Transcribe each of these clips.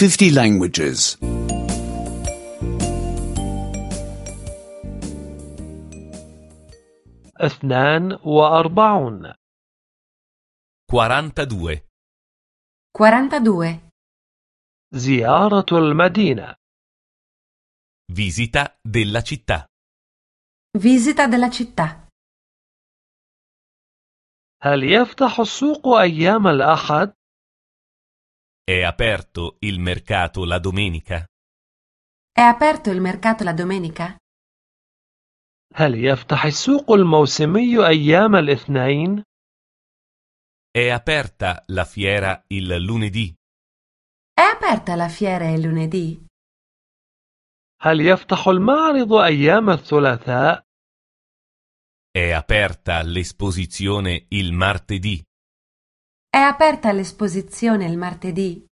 50 languages. 42 42. 42. زيارة المدينة. Visita della città. Visita della città. هل يفتح السوق أيام الأحد؟ È aperto il mercato la domenica? È aperto il mercato la domenica? هل يفتح السوق الموسمي أيام الاثنين؟ È aperta la fiera il lunedì? È aperta la fiera il lunedì? هل يفتح المعرض أيام الثلاثاء؟ È aperta l'esposizione il martedì? È aperta l'esposizione il martedì?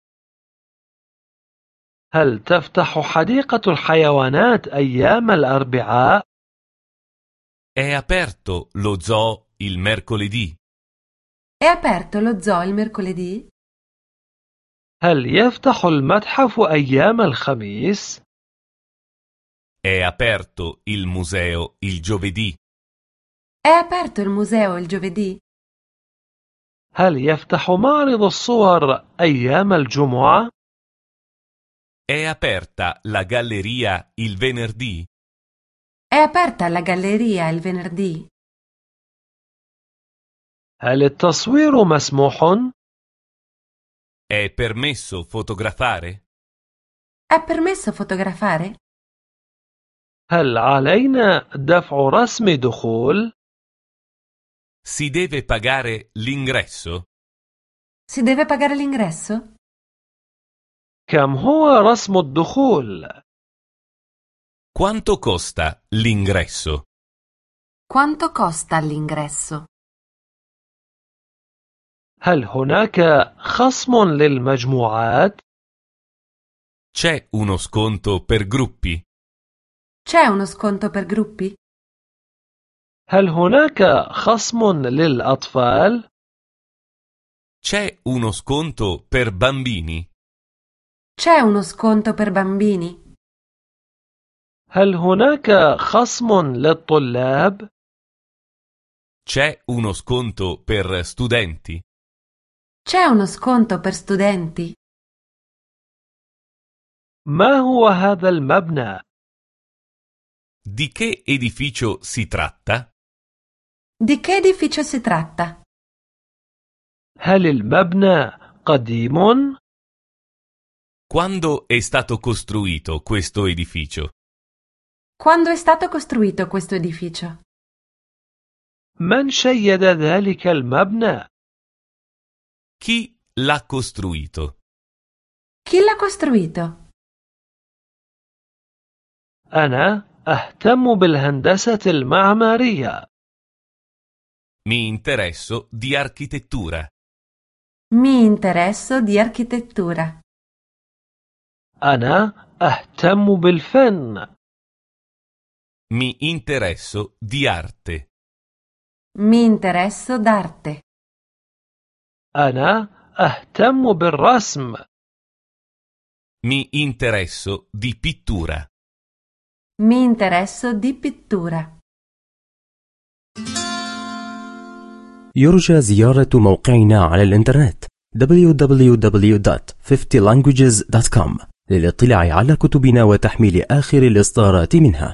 هل تفتح حديقة الحيوانات أيام الأربعاء؟ È aperto lo zoo il mercoledì? È aperto lo zoo il mercoledì? هل يفتح المتحف أيام الخميس؟ È aperto il museo il giovedì? È aperto il museo il giovedì? هل يفتح معرض الصور أيام الجمعة؟ È aperta la galleria il venerdì? È aperta la galleria il venerdì? هل التصوير مسموح؟ È permesso fotografare? È permesso fotografare? هل علينا دفع رسم دخول؟ Si deve pagare l'ingresso? Si deve pagare l'ingresso? كم هو رسم الدخول؟ Quanto costa l'ingresso? Quanto costa l'ingresso? هل هناك خصم للمجموعات؟ C'è uno sconto per gruppi? C'è uno sconto per gruppi? هل هناك خصم للأطفال؟ C'è uno sconto per bambini? C'è uno sconto per bambini? هل هناك خصم للطلاب؟ C'è uno sconto per studenti? C'è uno sconto per studenti? ما هو هذا المبنى؟ Di che edificio si tratta? Di che edificio si tratta? هل المبنى قديم؟ Quando è stato costruito questo edificio? Quando è stato costruito questo edificio? من شيد ذلك المبنى؟ Chi l'ha costruito? Chi l'ha costruito? أنا أهتم بالهندسة المعمارية. Mi interesso di architettura. Mi interesso di architettura. أنا أهتم بالفن. Mi interesso di arte. Mi interesso d'arte. أنا أهتم بالرسم. Mi interesso di pittura. Mi interesso di pittura. يرجى زيارة موقعنا على الإنترنت www.50languages.com للاطلاع على كتبنا وتحميل آخر الإصدارات منها.